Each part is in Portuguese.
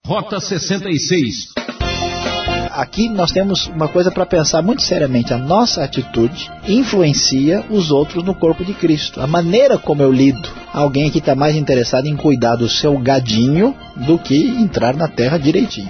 Rota 66. Aqui nós temos uma coisa para pensar muito seriamente. A nossa atitude influencia os outros no corpo de Cristo. A maneira como eu lido. Alguém aqui está mais interessado em cuidar do seu gadinho do que entrar na terra direitinho.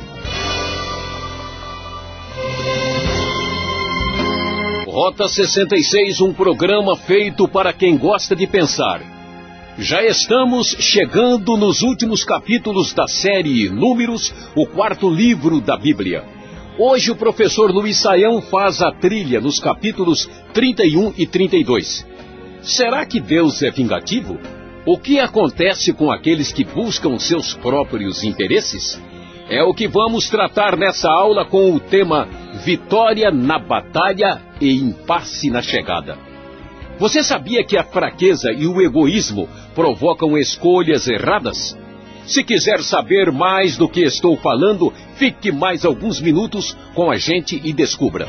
Rota 66, um programa feito para quem gosta de pensar. Já estamos chegando nos últimos capítulos da série Números, o quarto livro da Bíblia. Hoje o professor Luiz Saião faz a trilha nos capítulos 31 e 32. Será que Deus é vingativo? O que acontece com aqueles que buscam seus próprios interesses? É o que vamos tratar nessa aula com o tema Vitória na Batalha e Impasse na Chegada. Você sabia que a fraqueza e o egoísmo provocam escolhas erradas? Se quiser saber mais do que estou falando, fique mais alguns minutos com a gente e descubra.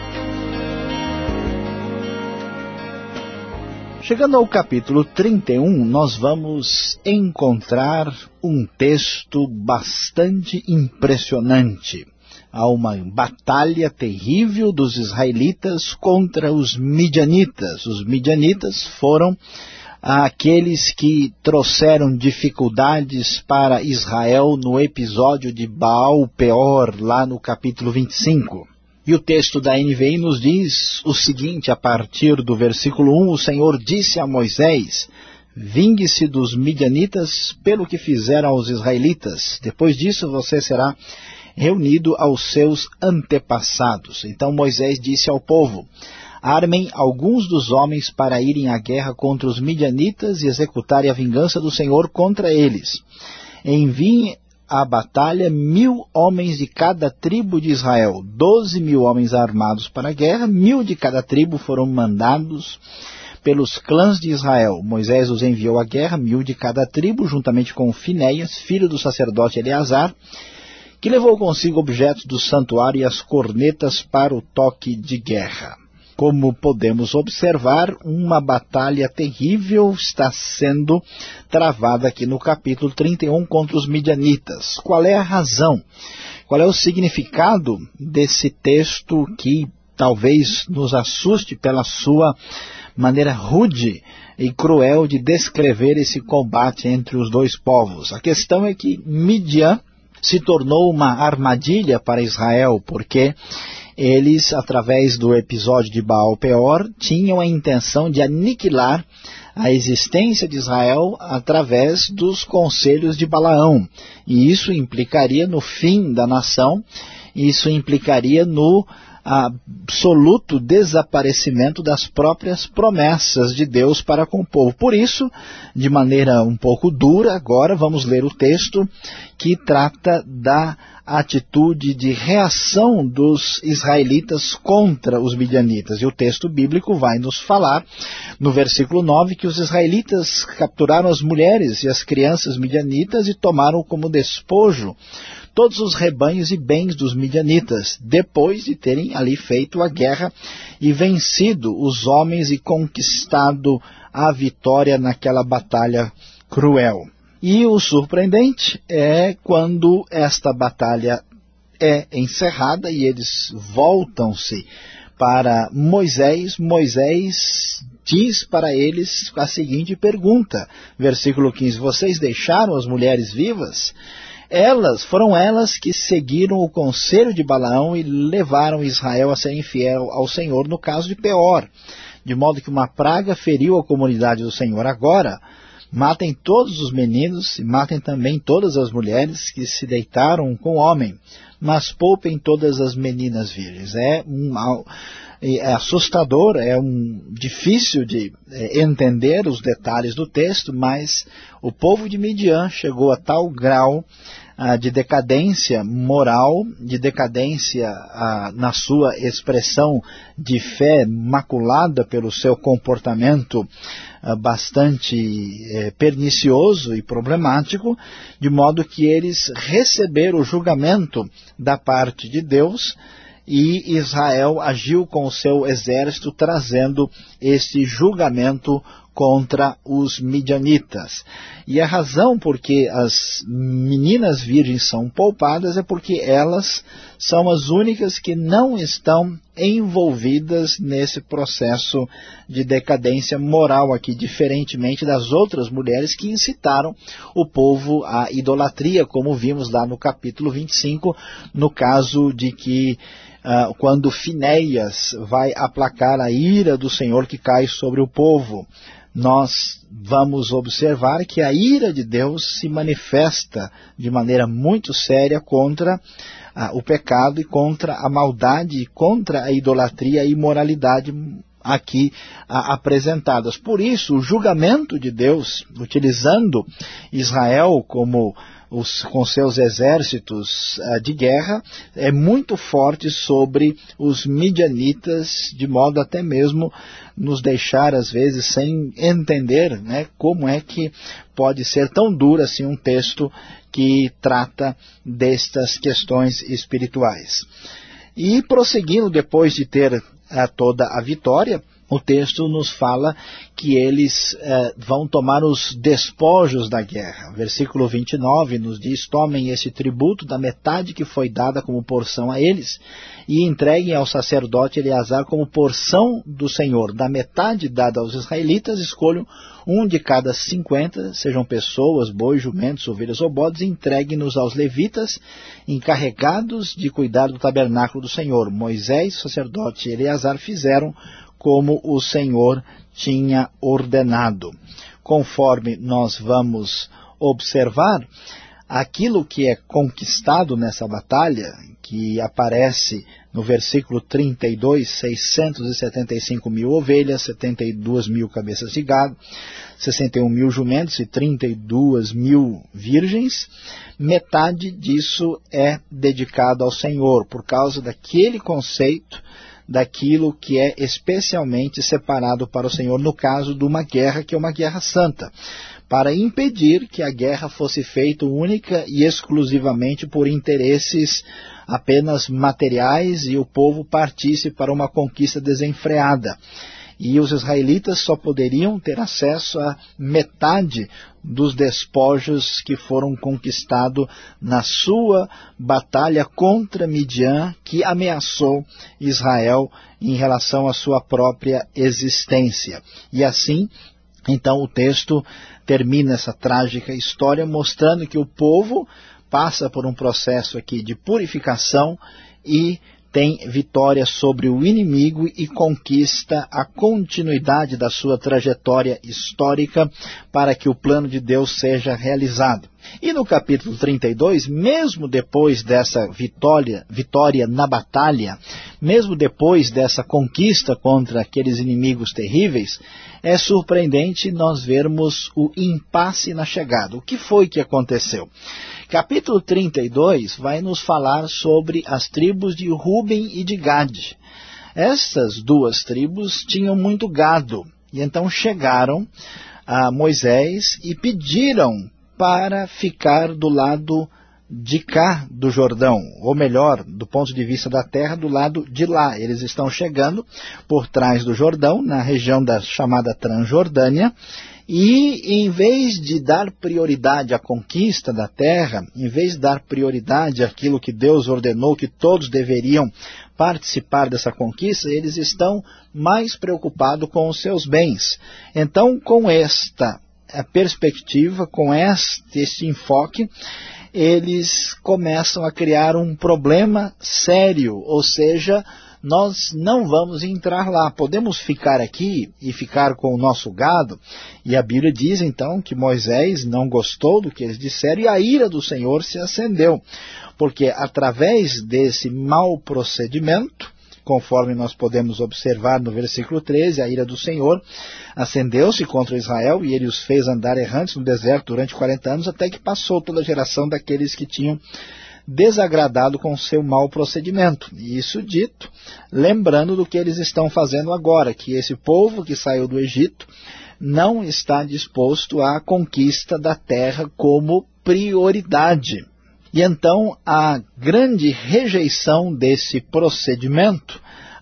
Chegando ao capítulo 31, nós vamos encontrar um texto bastante impressionante. Há uma batalha terrível dos israelitas contra os midianitas. Os midianitas foram aqueles que trouxeram dificuldades para Israel no episódio de Baal Peor, lá no capítulo 25. E o texto da NVI nos diz o seguinte, a partir do versículo 1, o Senhor disse a Moisés, vingue-se dos midianitas pelo que fizeram aos israelitas. Depois disso você será reunido aos seus antepassados. Então Moisés disse ao povo, armem alguns dos homens para irem à guerra contra os midianitas e executarem a vingança do Senhor contra eles. Enviem à batalha 1.000 homens de cada tribo de Israel, 12.000 homens armados para a guerra, 1.000 de cada tribo foram mandados pelos clãs de Israel. Moisés os enviou à guerra, 1.000 de cada tribo, juntamente com Finéias, filho do sacerdote Eleazar, que levou consigo objetos do santuário e as cornetas para o toque de guerra. Como podemos observar, uma batalha terrível está sendo travada aqui no capítulo 31 contra os midianitas. Qual é a razão? Qual é o significado desse texto que talvez nos assuste pela sua maneira rude e cruel de descrever esse combate entre os dois povos? A questão é que Midian se tornou uma armadilha para Israel, porque eles, através do episódio de Baal Peor, tinham a intenção de aniquilar a existência de Israel através dos conselhos de Balaão. E isso implicaria no fim da nação, isso implicaria no absoluto desaparecimento das próprias promessas de Deus para com o povo. Por isso, de maneira um pouco dura, agora vamos ler o texto que trata da atitude de reação dos israelitas contra os midianitas. E o texto bíblico vai nos falar, no versículo 9, que os israelitas capturaram as mulheres e as crianças midianitas e tomaram como despojo todos os rebanhos e bens dos midianitas, depois de terem ali feito a guerra e vencido os homens e conquistado a vitória naquela batalha cruel. E o surpreendente é quando esta batalha é encerrada e eles voltam-se para Moisés. Moisés diz para eles a seguinte pergunta, versículo 15, vocês deixaram as mulheres vivas? Foram elas que seguiram o conselho de Balaão e levaram Israel a ser infiel ao Senhor no caso de Peor, de modo que uma praga feriu a comunidade do Senhor. Agora, matem todos os meninos e matem também todas as mulheres que se deitaram com o homem, mas poupem todas as meninas virgens. É assustador, difícil de entender os detalhes do texto, mas o povo de Midian chegou a tal grau de decadência moral, de decadência na sua expressão de fé maculada pelo seu comportamento bastante pernicioso e problemático, de modo que eles receberam o julgamento da parte de Deus, e Israel agiu com o seu exército trazendo esse julgamento contra os midianitas. E a razão por que as meninas virgens são poupadas é porque elas são as únicas que não estão envolvidas nesse processo de decadência moral aqui, diferentemente das outras mulheres que incitaram o povo à idolatria, como vimos lá no capítulo 25, no caso de que quando Finéias vai aplacar a ira do Senhor que cai sobre o povo, nós vamos observar que a ira de Deus se manifesta de maneira muito séria contra o pecado e contra a maldade, e contra a idolatria e imoralidade aqui apresentadas. Por isso, o julgamento de Deus, utilizando Israel com seus exércitos de guerra, é muito forte sobre os midianitas, de modo até mesmo nos deixar, às vezes, sem entender, né, como é que pode ser tão duro assim um texto que trata destas questões espirituais. E prosseguindo, depois de ter toda a vitória, o texto nos fala que eles vão tomar os despojos da guerra. Versículo 29 nos diz: tomem esse tributo da metade que foi dada como porção a eles, e entreguem ao sacerdote Eleazar como porção do Senhor. Da metade dada aos israelitas, escolham um de cada 50, sejam pessoas, bois, jumentos, ovelhas ou bodes, e entreguem-nos aos levitas, encarregados de cuidar do tabernáculo do Senhor. Moisés, o sacerdote, e Eleazar fizeram como o Senhor tinha ordenado. Conforme nós vamos observar, aquilo que é conquistado nessa batalha, que aparece no versículo 32, 675 mil ovelhas, 72 mil cabeças de gado, 61 mil jumentos e 32 mil virgens, metade disso é dedicado ao Senhor, por causa daquele conceito, daquilo que é especialmente separado para o Senhor, no caso de uma guerra que é uma guerra santa, para impedir que a guerra fosse feita única e exclusivamente por interesses apenas materiais e o povo partisse para uma conquista desenfreada. E os israelitas só poderiam ter acesso a metade dos despojos que foram conquistados na sua batalha contra Midian, que ameaçou Israel em relação à sua própria existência. E assim, então, o texto termina essa trágica história mostrando que o povo passa por um processo aqui de purificação e tem vitória sobre o inimigo e conquista a continuidade da sua trajetória histórica para que o plano de Deus seja realizado. E no capítulo 32, mesmo depois dessa vitória na batalha, mesmo depois dessa conquista contra aqueles inimigos terríveis, é surpreendente nós vermos o impasse na chegada. O que foi que aconteceu? Capítulo 32 vai nos falar sobre as tribos de Ruben e de Gade. Essas duas tribos tinham muito gado, e então chegaram a Moisés e pediram para ficar do lado de cá do Jordão, ou melhor, do ponto de vista da terra, do lado de lá. Eles estão chegando por trás do Jordão, na região da chamada Transjordânia, e em vez de dar prioridade à conquista da terra, em vez de dar prioridade àquilo que Deus ordenou que todos deveriam participar dessa conquista, eles estão mais preocupados com os seus bens. Então, com esta perspectiva, com este enfoque, eles começam a criar um problema sério, ou seja, nós não vamos entrar lá, podemos ficar aqui e ficar com o nosso gado. E a Bíblia diz então que Moisés não gostou do que eles disseram e a ira do Senhor se acendeu, porque através desse mau procedimento, conforme nós podemos observar no versículo 13, a ira do Senhor acendeu-se contra Israel e ele os fez andar errantes no deserto durante 40 anos, até que passou toda a geração daqueles que tinham desagradado com o seu mau procedimento. E isso dito, lembrando do que eles estão fazendo agora, que esse povo que saiu do Egito não está disposto à conquista da terra como prioridade. E então a grande rejeição desse procedimento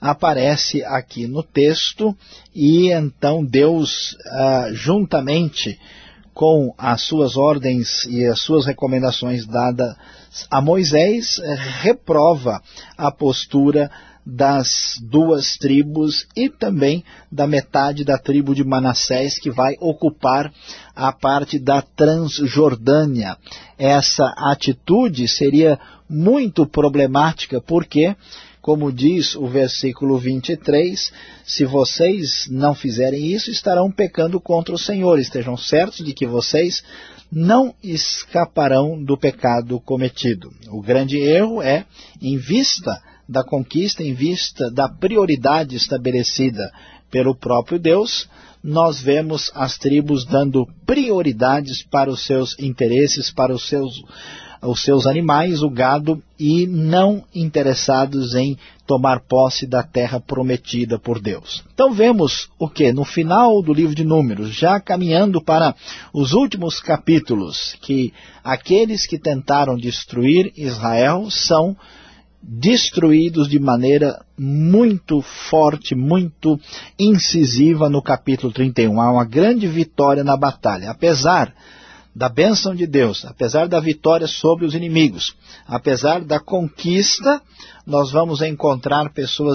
aparece aqui no texto, e então Deus, juntamente com as suas ordens e as suas recomendações dadas a Moisés, reprova a postura das duas tribos e também da metade da tribo de Manassés, que vai ocupar a parte da Transjordânia. Essa atitude seria muito problemática porque, como diz o versículo 23, se vocês não fizerem isso, estarão pecando contra o Senhor. Estejam certos de que vocês não escaparão do pecado cometido. O grande erro é, em vista da conquista, em vista da prioridade estabelecida pelo próprio Deus, nós vemos as tribos dando prioridades para os seus interesses, para os seus animais, o gado, e não interessados em tomar posse da terra prometida por Deus. Então vemos o que? No final do livro de Números, já caminhando para os últimos capítulos, que aqueles que tentaram destruir Israel são destruídos de maneira muito forte, muito incisiva no capítulo 31. Há uma grande vitória na batalha. Apesar da bênção de Deus, apesar da vitória sobre os inimigos, apesar da conquista, nós vamos encontrar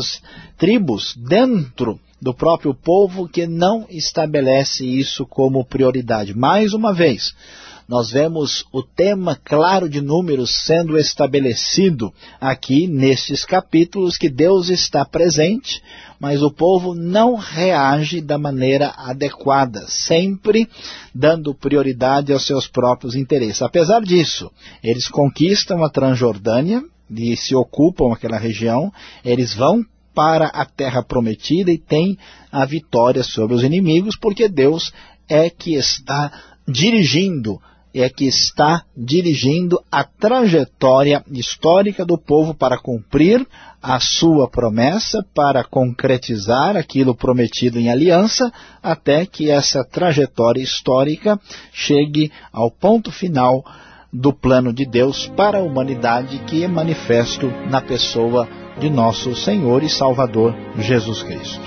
tribos dentro do próprio povo que não estabelece isso como prioridade. Mais uma vez, nós vemos o tema claro de Números sendo estabelecido aqui nestes capítulos, que Deus está presente, mas o povo não reage da maneira adequada, sempre dando prioridade aos seus próprios interesses. Apesar disso, eles conquistam a Transjordânia e se ocupam aquela região, eles vão para a terra prometida e têm a vitória sobre os inimigos, porque Deus é que está dirigindo a trajetória histórica do povo para cumprir a sua promessa, para concretizar aquilo prometido em aliança, até que essa trajetória histórica chegue ao ponto final do plano de Deus para a humanidade, que é manifesto na pessoa de nosso Senhor e Salvador Jesus Cristo.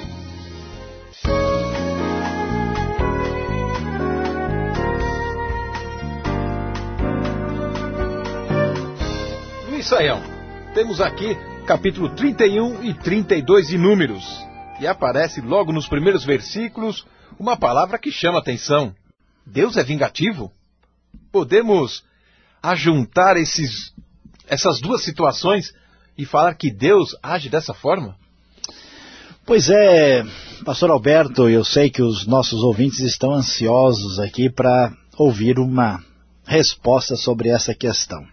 Israel, temos aqui capítulo 31 e 32 de Números, e aparece logo nos primeiros versículos uma palavra que chama atenção. Deus é vingativo? Podemos ajuntar essas duas situações e falar que Deus age dessa forma? Pois é, pastor Alberto, eu sei que os nossos ouvintes estão ansiosos aqui para ouvir uma resposta sobre essa questão.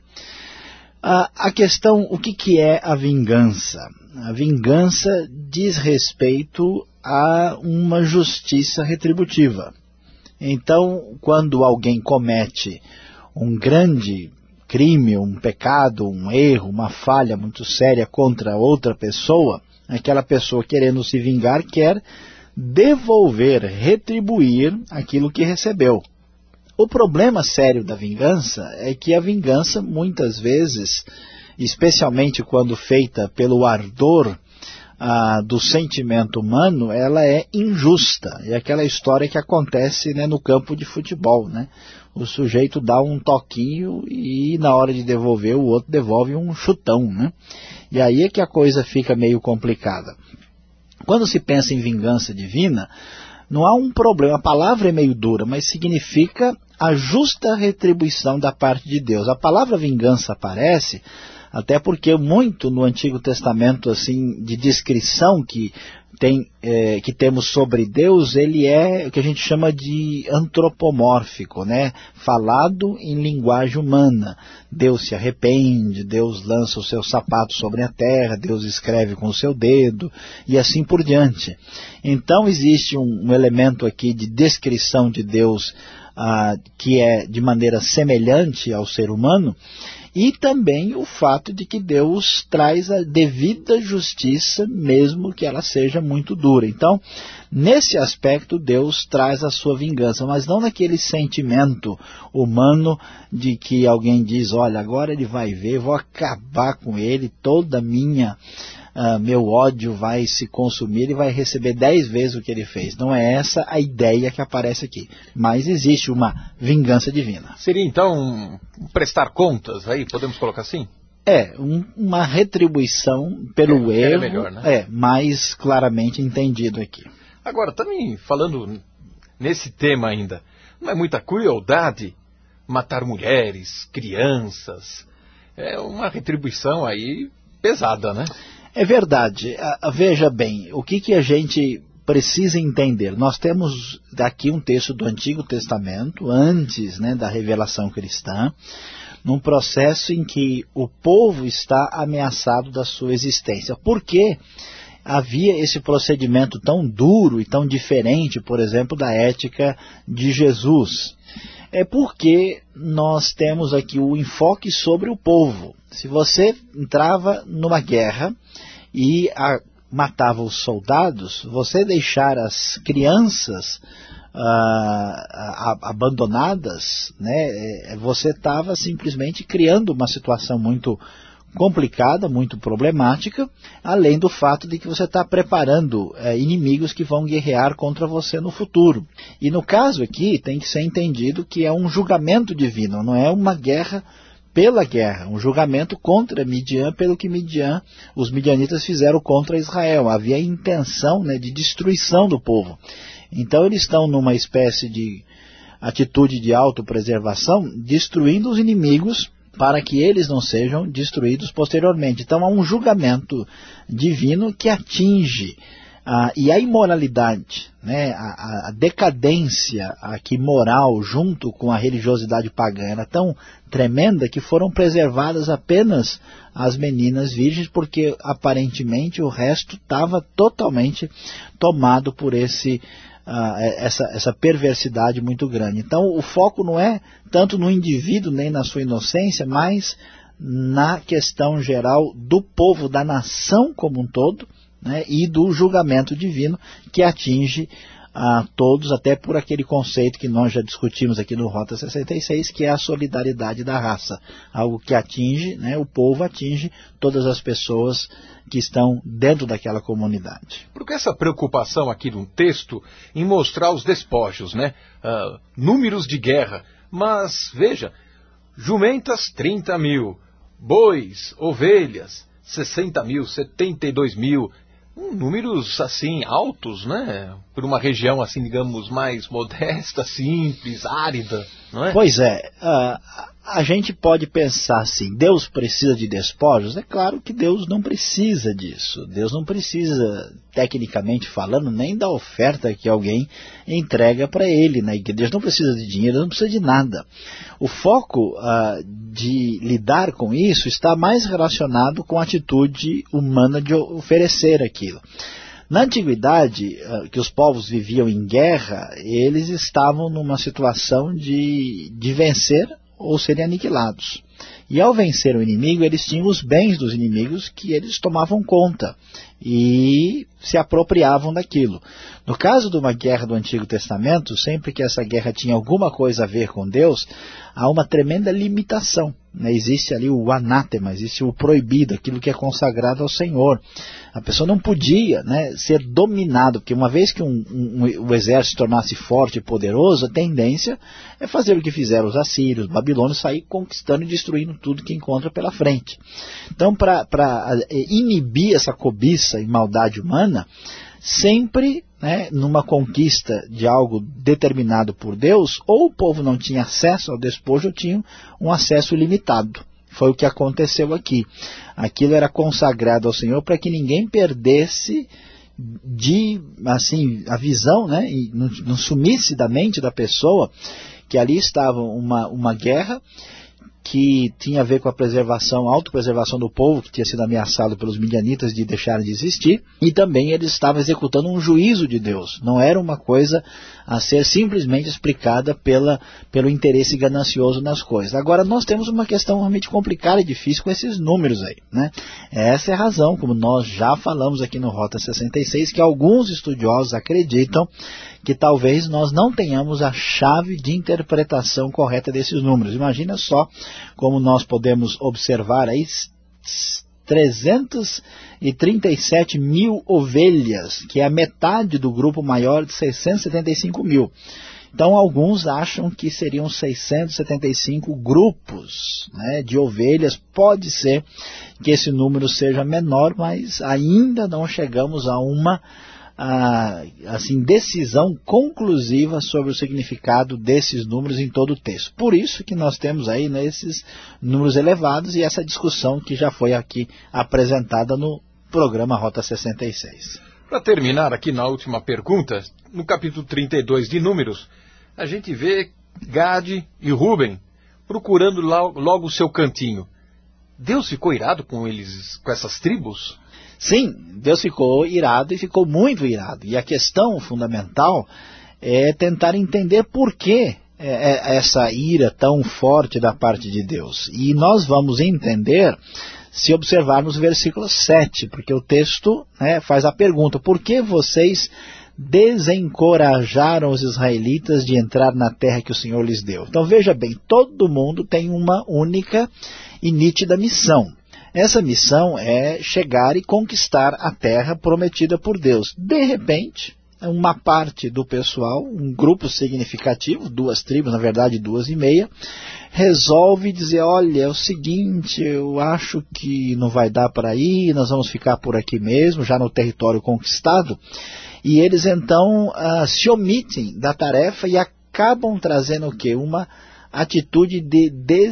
A questão, o que é a vingança? A vingança diz respeito a uma justiça retributiva. Então, quando alguém comete um grande crime, um pecado, um erro, uma falha muito séria contra outra pessoa, aquela pessoa, querendo se vingar, quer devolver, retribuir aquilo que recebeu. O problema sério da vingança é que a vingança, muitas vezes, especialmente quando feita pelo ardor do sentimento humano, ela é injusta. É aquela história que acontece, né, no campo de futebol, né? O sujeito dá um toquinho e na hora de devolver, o outro devolve um chutão, né? E aí é que a coisa fica meio complicada. Quando se pensa em vingança divina, não há um problema. A palavra é meio dura, mas significa a justa retribuição da parte de Deus. A palavra vingança aparece até porque muito no Antigo Testamento, assim, de descrição que temos sobre Deus, ele é o que a gente chama de antropomórfico, né? Falado em linguagem humana. Deus se arrepende, Deus lança os seus sapatos sobre a terra, Deus escreve com o seu dedo, e assim por diante. Então existe um elemento aqui de descrição de Deus que é de maneira semelhante ao ser humano, e também o fato de que Deus traz a devida justiça, mesmo que ela seja muito dura. Então, nesse aspecto, Deus traz a sua vingança, mas não naquele sentimento humano de que alguém diz, olha, agora ele vai ver, vou acabar com ele, toda a minha meu ódio vai se consumir e vai receber 10 vezes o que ele fez. Não é essa a ideia que aparece aqui. Mas existe uma vingança divina. Seria então prestar contas, aí podemos colocar assim? Uma retribuição pelo erro, melhor, né? Mais claramente entendido aqui. Agora, também falando nesse tema ainda, não é muita crueldade matar mulheres, crianças? É uma retribuição aí pesada, né? É verdade. Veja bem, o que a gente precisa entender? Nós temos aqui um texto do Antigo Testamento, antes, né, da revelação cristã, num processo em que o povo está ameaçado da sua existência. Por que havia esse procedimento tão duro e tão diferente, por exemplo, da ética de Jesus? É porque nós temos aqui o enfoque sobre o povo. Se você entrava numa guerra e matava os soldados, você deixar as crianças abandonadas, né, você estava simplesmente criando uma situação muito complicada, muito problemática, além do fato de que você está preparando inimigos que vão guerrear contra você no futuro. E no caso aqui tem que ser entendido que é um julgamento divino, não é uma guerra pela guerra, um julgamento contra Midian, pelo que os midianitas fizeram contra Israel. Havia intenção, né, de destruição do povo. Então eles estão numa espécie de atitude de autopreservação, destruindo os inimigos para que eles não sejam destruídos posteriormente. Então há um julgamento divino que atinge e a imoralidade, né, a decadência aqui moral junto com a religiosidade pagã era tão tremenda que foram preservadas apenas as meninas virgens, porque aparentemente o resto estava totalmente tomado por essa perversidade muito grande. Então o foco não é tanto no indivíduo nem na sua inocência, mas na questão geral do povo, da nação como um todo, né, e do julgamento divino que atinge a todos, até por aquele conceito que nós já discutimos aqui no Rota 66, que é a solidariedade da raça, algo que atinge, né, o povo atinge todas as pessoas que estão dentro daquela comunidade. Porque essa preocupação aqui no texto em mostrar os despojos, né, números de guerra, mas veja, jumentas 30 mil, bois, ovelhas 60 mil, 72 mil, números assim altos, né? Por uma região assim, digamos, mais modesta, simples, árida, não é? Pois é, a gente pode pensar assim, Deus precisa de despojos? É claro que Deus não precisa disso. Deus não precisa, tecnicamente falando, nem da oferta que alguém entrega para ele, né? Deus não precisa de dinheiro, não precisa de nada. O foco de lidar com isso está mais relacionado com a atitude humana de oferecer aquilo. Na antiguidade, que os povos viviam em guerra, eles estavam numa situação de vencer ou serem aniquilados. E ao vencer o inimigo, eles tinham os bens dos inimigos que eles tomavam conta e se apropriavam daquilo. No caso de uma guerra do Antigo Testamento, sempre que essa guerra tinha alguma coisa a ver com Deus, há uma tremenda limitação, né? Existe ali o anátema, existe o proibido, aquilo que é consagrado ao Senhor. A pessoa não podia, né, ser dominado, porque uma vez que o exército se tornasse forte e poderoso, a tendência é fazer o que fizeram os assírios, os babilônios, sair conquistando e destruindo tudo que encontra pela frente. Então, para inibir essa cobiça e maldade humana, sempre, né, numa conquista de algo determinado por Deus, ou o povo não tinha acesso ao despojo, ou tinha um acesso limitado. Foi o que aconteceu aqui. Aquilo era consagrado ao Senhor para que ninguém perdesse a visão, né, e não sumisse da mente da pessoa que ali estava uma guerra que tinha a ver com a autopreservação do povo, que tinha sido ameaçado pelos midianitas de deixarem de existir, e também eles estavam executando um juízo de Deus. Não era uma coisa a ser simplesmente explicada pelo interesse ganancioso nas coisas. Agora, nós temos uma questão realmente complicada e difícil com esses números aí, né? Essa é a razão, como nós já falamos aqui no Rota 66, que alguns estudiosos acreditam que talvez nós não tenhamos a chave de interpretação correta desses números. Imagina só como nós podemos observar aí 337 mil ovelhas, que é a metade do grupo maior de 675 mil. Então, alguns acham que seriam 675 grupos, né, de ovelhas. Pode ser que esse número seja menor, mas ainda não chegamos a uma decisão conclusiva sobre o significado desses números em todo o texto. Por isso que nós temos aí, né, esses números elevados e essa discussão que já foi aqui apresentada no programa Rota 66. Para terminar aqui na última pergunta, no capítulo 32 de Números, a gente vê Gade e Rúben procurando logo o seu cantinho. Deus ficou irado com eles, com essas tribos? Sim, Deus ficou irado e ficou muito irado. E a questão fundamental é tentar entender por que essa ira tão forte da parte de Deus. E nós vamos entender se observarmos o versículo 7, porque o texto, né, faz a pergunta: por que vocês desencorajaram os israelitas de entrar na terra que o Senhor lhes deu? Então veja bem, todo mundo tem uma única e nítida missão. Essa missão é chegar e conquistar a terra prometida por Deus. De repente, uma parte do pessoal, um grupo significativo, 2 tribos, na verdade 2,5, resolve dizer: olha, é o seguinte, eu acho que não vai dar para ir, nós vamos ficar por aqui mesmo, já no território conquistado. E eles então se omitem da tarefa e acabam trazendo o quê? Uma atitude de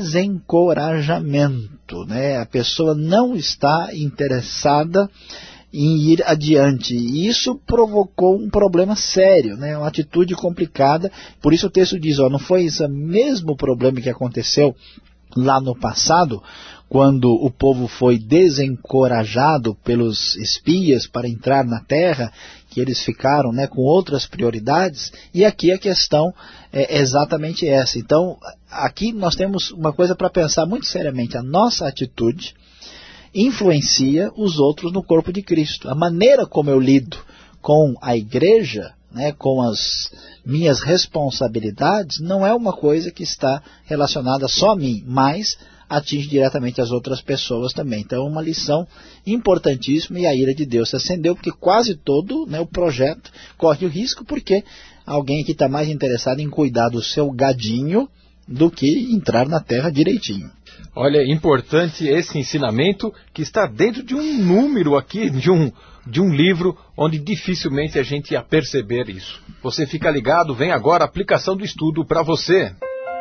desencorajamento, né? A pessoa não está interessada em ir adiante. E isso provocou um problema sério, né? Uma atitude complicada. Por isso o texto diz, não foi esse mesmo problema que aconteceu lá no passado, quando o povo foi desencorajado pelos espias para entrar na terra, que eles ficaram, né, com outras prioridades, e aqui a questão é exatamente essa. Então, aqui nós temos uma coisa para pensar muito seriamente: a nossa atitude influencia os outros no corpo de Cristo. A maneira como eu lido com a igreja, né, com as minhas responsabilidades, não é uma coisa que está relacionada só a mim, mas atinge diretamente as outras pessoas também. Então é uma lição importantíssima, e a ira de Deus se acendeu, porque quase todo, né, o projeto corre o risco, porque alguém que está mais interessado em cuidar do seu gadinho do que entrar na terra direitinho. Olha, importante esse ensinamento que está dentro de um número aqui, de um livro, onde dificilmente a gente ia perceber isso. Você fica ligado, vem agora a aplicação do estudo para você.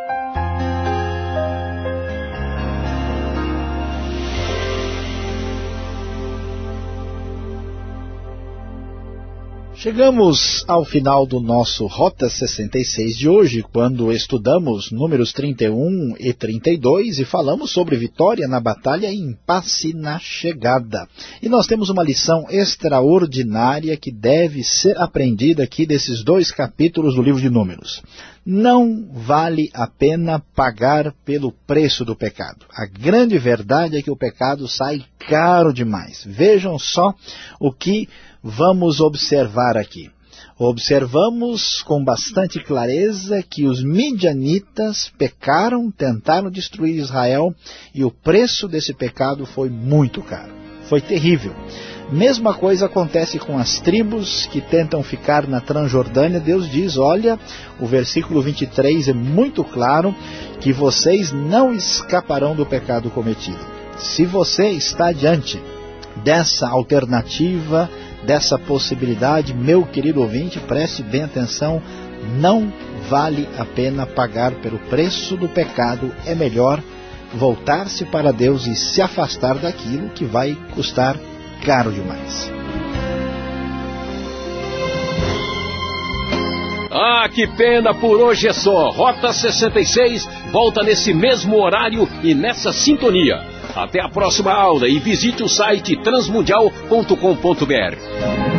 Chegamos ao final do nosso Rota 66 de hoje, quando estudamos números 31 e 32 e falamos sobre vitória na batalha e impasse na chegada. E nós temos uma lição extraordinária que deve ser aprendida aqui desses 2 capítulos do livro de Números. Não vale a pena pagar pelo preço do pecado. A grande verdade é que o pecado sai caro demais. Vejam só o que vamos observar aqui. Observamos com bastante clareza que os midianitas pecaram, tentaram destruir Israel, e o preço desse pecado foi muito caro. Foi terrível. Mesma coisa acontece com as tribos que tentam ficar na Transjordânia. Deus diz, olha, o versículo 23 é muito claro, que vocês não escaparão do pecado cometido. Se você está diante dessa alternativa, dessa possibilidade, meu querido ouvinte, preste bem atenção, não vale a pena pagar pelo preço do pecado. É melhor voltar-se para Deus e se afastar daquilo que vai custar caro demais. Ah, que pena, por hoje é só. Rota 66 volta nesse mesmo horário e nessa sintonia. Até a próxima aula e visite o site transmundial.com.br.